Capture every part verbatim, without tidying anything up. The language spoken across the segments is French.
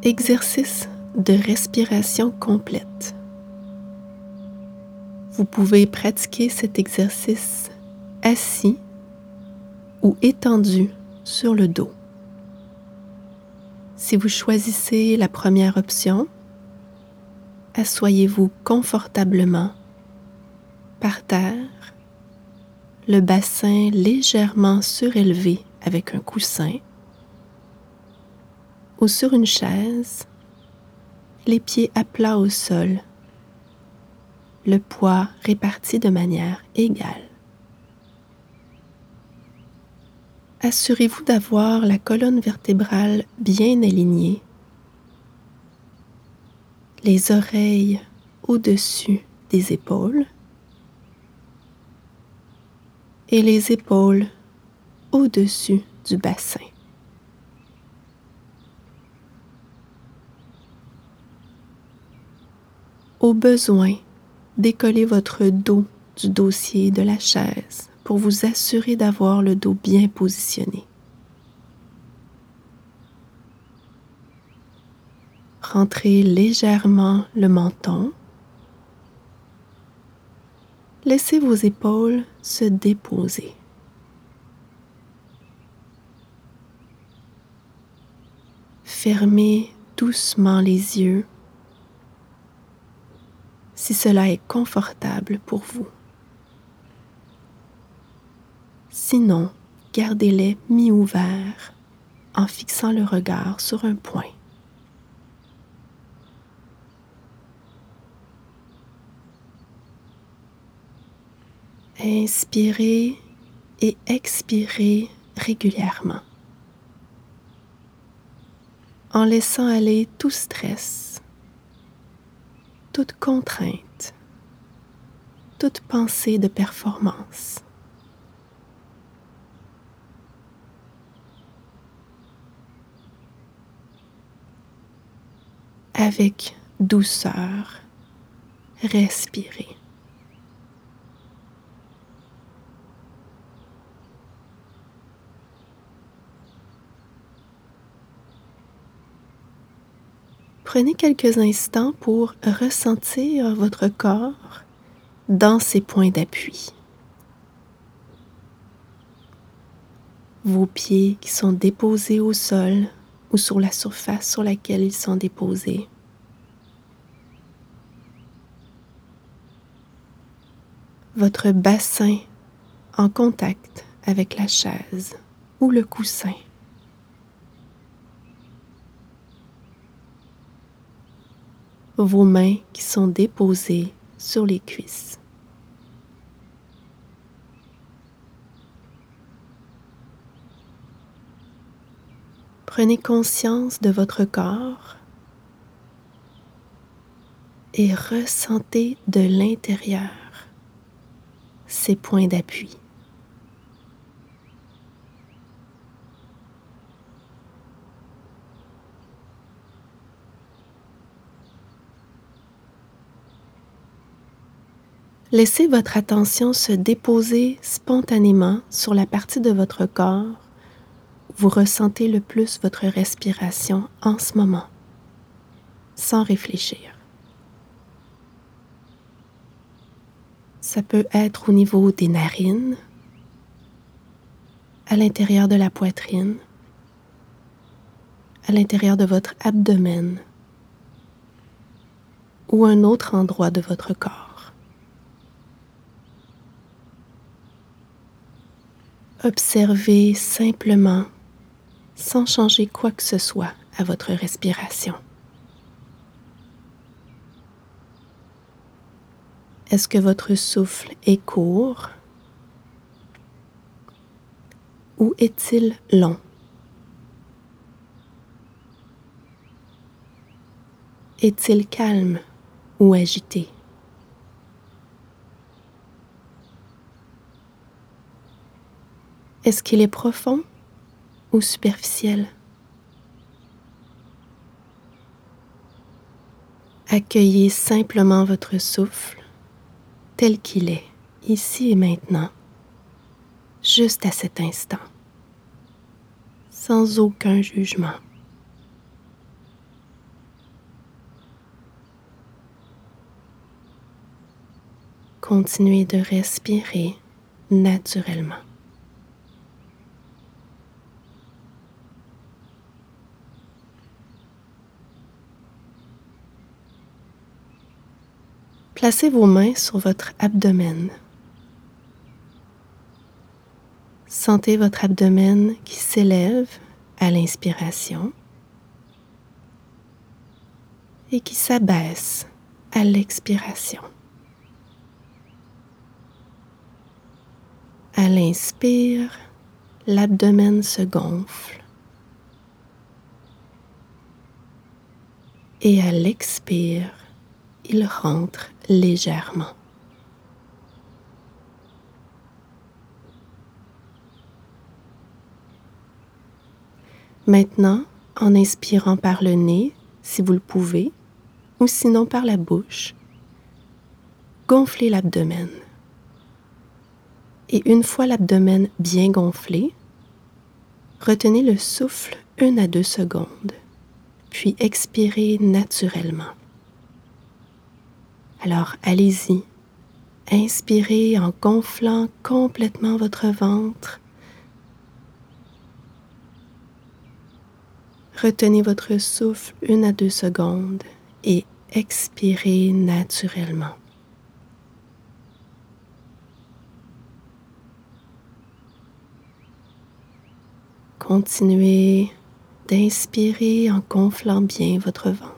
Exercice de respiration complète. Vous pouvez pratiquer cet exercice assis ou étendu sur le dos. Si vous choisissez la première option, asseyez-vous confortablement par terre, le bassin légèrement surélevé avec un coussin ou sur une chaise, les pieds à plat au sol, le poids réparti de manière égale. Assurez-vous d'avoir la colonne vertébrale bien alignée, les oreilles au-dessus des épaules et les épaules au-dessus du bassin. Au besoin, décollez votre dos du dossier de la chaise pour vous assurer d'avoir le dos bien positionné. Rentrez légèrement le menton. Laissez vos épaules se déposer. Fermez doucement les yeux si cela est confortable pour vous. Sinon, gardez-les mi-ouverts en fixant le regard sur un point. Inspirez et expirez régulièrement, en laissant aller tout stress, toute contrainte, toute pensée de performance. Avec douceur, respirez. Prenez quelques instants pour ressentir votre corps dans ses points d'appui. Vos pieds qui sont déposés au sol ou sur la surface sur laquelle ils sont déposés. Votre bassin en contact avec la chaise ou le coussin. Vos mains qui sont déposées sur les cuisses. Prenez conscience de votre corps et ressentez de l'intérieur ces points d'appui. Laissez votre attention se déposer spontanément sur la partie de votre corps où vous ressentez le plus votre respiration en ce moment, sans réfléchir. Ça peut être au niveau des narines, à l'intérieur de la poitrine, à l'intérieur de votre abdomen ou un autre endroit de votre corps. Observez simplement, sans changer quoi que ce soit à votre respiration. Est-ce que votre souffle est court ou est-il long? Est-il calme ou agité? Est-ce qu'il est profond ou superficiel? Accueillez simplement votre souffle tel qu'il est, ici et maintenant, juste à cet instant, sans aucun jugement. Continuez de respirer naturellement. Placez vos mains sur votre abdomen. Sentez votre abdomen qui s'élève à l'inspiration et qui s'abaisse à l'expiration. À l'inspire, l'abdomen se gonfle et à l'expire, il rentre légèrement. Maintenant, en inspirant par le nez, si vous le pouvez, ou sinon par la bouche, gonflez l'abdomen. Et une fois l'abdomen bien gonflé, retenez le souffle une à deux secondes, puis expirez naturellement. Alors allez-y, inspirez en gonflant complètement votre ventre. Retenez votre souffle une à deux secondes et expirez naturellement. Continuez d'inspirer en gonflant bien votre ventre.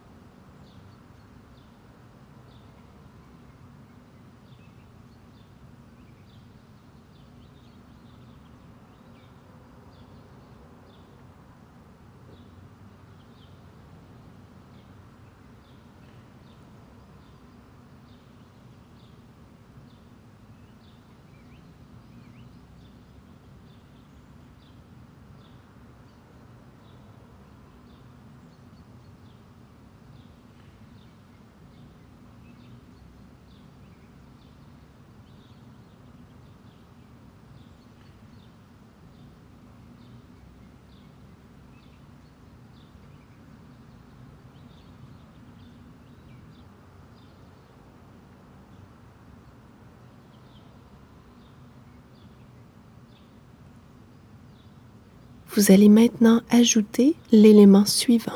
Vous allez maintenant ajouter l'élément suivant.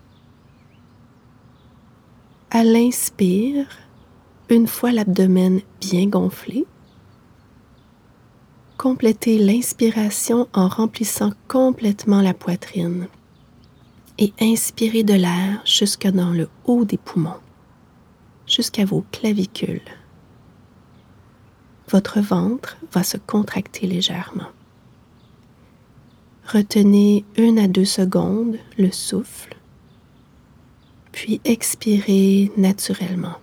À l'inspire, une fois l'abdomen bien gonflé, complétez l'inspiration en remplissant complètement la poitrine et inspirez de l'air jusque dans le haut des poumons, jusqu'à vos clavicules. Votre ventre va se contracter légèrement. Retenez une à deux secondes le souffle, puis expirez naturellement.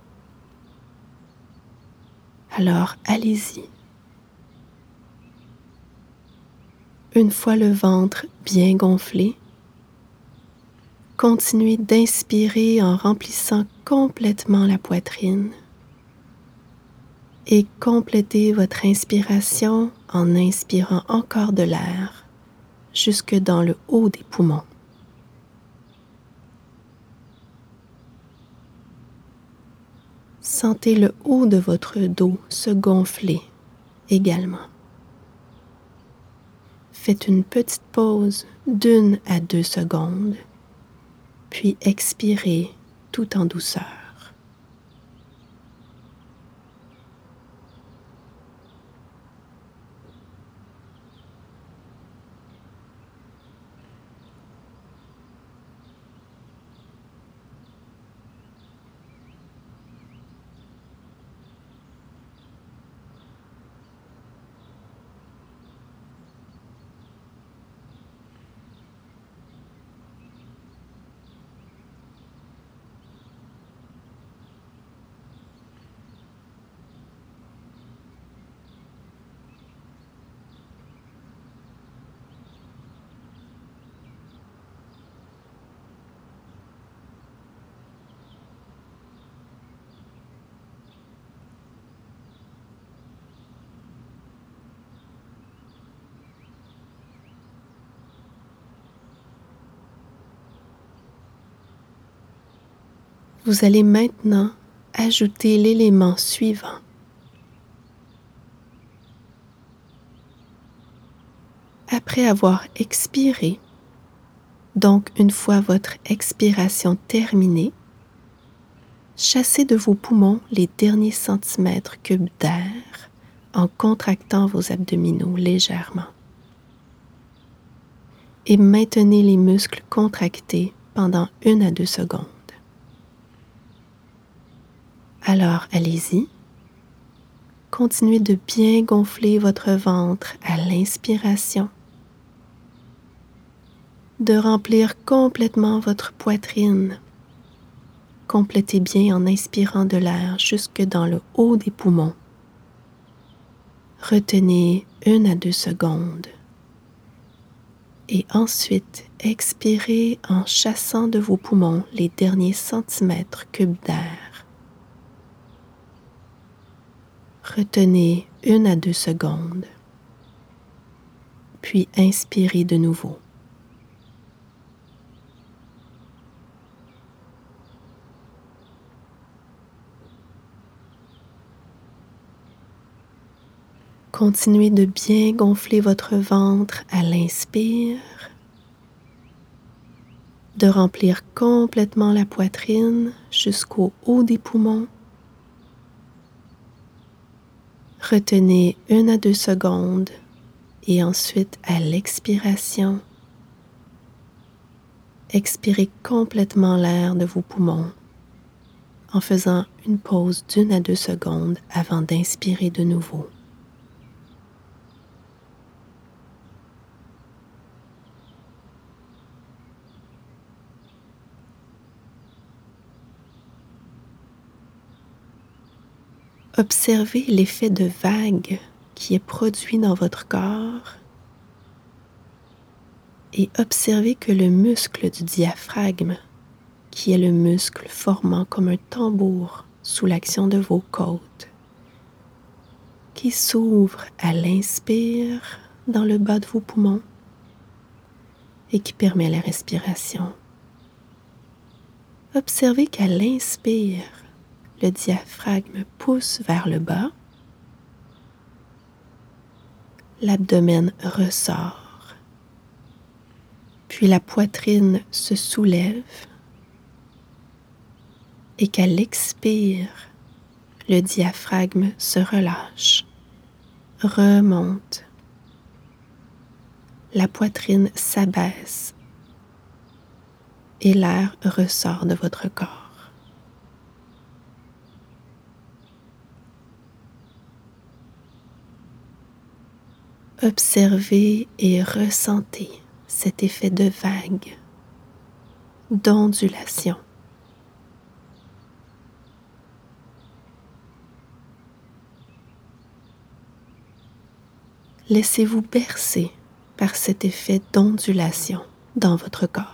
Alors allez-y. Une fois le ventre bien gonflé, continuez d'inspirer en remplissant complètement la poitrine et complétez votre inspiration en inspirant encore de l'air jusque dans le haut des poumons. Sentez le haut de votre dos se gonfler également. Faites une petite pause d'une à deux secondes, puis expirez tout en douceur. Vous allez maintenant ajouter l'élément suivant. Après avoir expiré, donc une fois votre expiration terminée, chassez de vos poumons les derniers centimètres cubes d'air en contractant vos abdominaux légèrement. Et maintenez les muscles contractés pendant une à deux secondes. Alors allez-y. Continuez de bien gonfler votre ventre à l'inspiration, de remplir complètement votre poitrine. Complétez bien en inspirant de l'air jusque dans le haut des poumons. Retenez une à deux secondes. Et ensuite, expirez en chassant de vos poumons les derniers centimètres cubes d'air. Retenez une à deux secondes. Puis inspirez de nouveau. Continuez de bien gonfler votre ventre à l'inspire, de remplir complètement la poitrine jusqu'au haut des poumons. Retenez une à deux secondes et ensuite à l'expiration, expirez complètement l'air de vos poumons en faisant une pause d'une à deux secondes avant d'inspirer de nouveau. Observez l'effet de vague qui est produit dans votre corps et observez que le muscle du diaphragme, qui est le muscle formant comme un tambour sous l'action de vos côtes, qui s'ouvre à l'inspire dans le bas de vos poumons et qui permet la respiration. Observez qu'à l'inspire, le diaphragme pousse vers le bas, l'abdomen ressort, puis la poitrine se soulève et qu'à l'expire, le diaphragme se relâche, remonte. La poitrine s'abaisse et l'air ressort de votre corps. Observez et ressentez cet effet de vague, d'ondulation. Laissez-vous bercer par cet effet d'ondulation dans votre corps.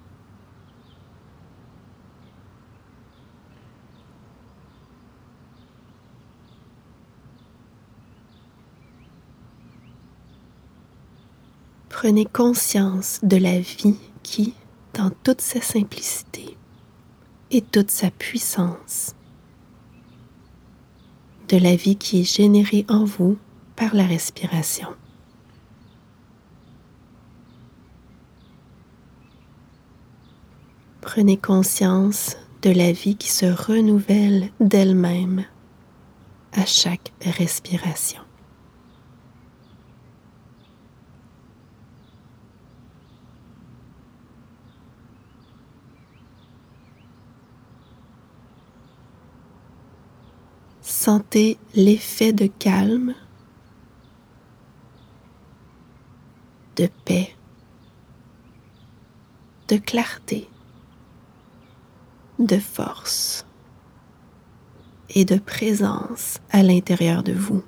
Prenez conscience de la vie qui, dans toute sa simplicité et toute sa puissance, de la vie qui est générée en vous par la respiration. Prenez conscience de la vie qui se renouvelle d'elle-même à chaque respiration. Sentez l'effet de calme, de paix, de clarté, de force et de présence à l'intérieur de vous.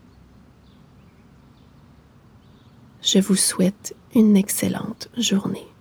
Je vous souhaite une excellente journée.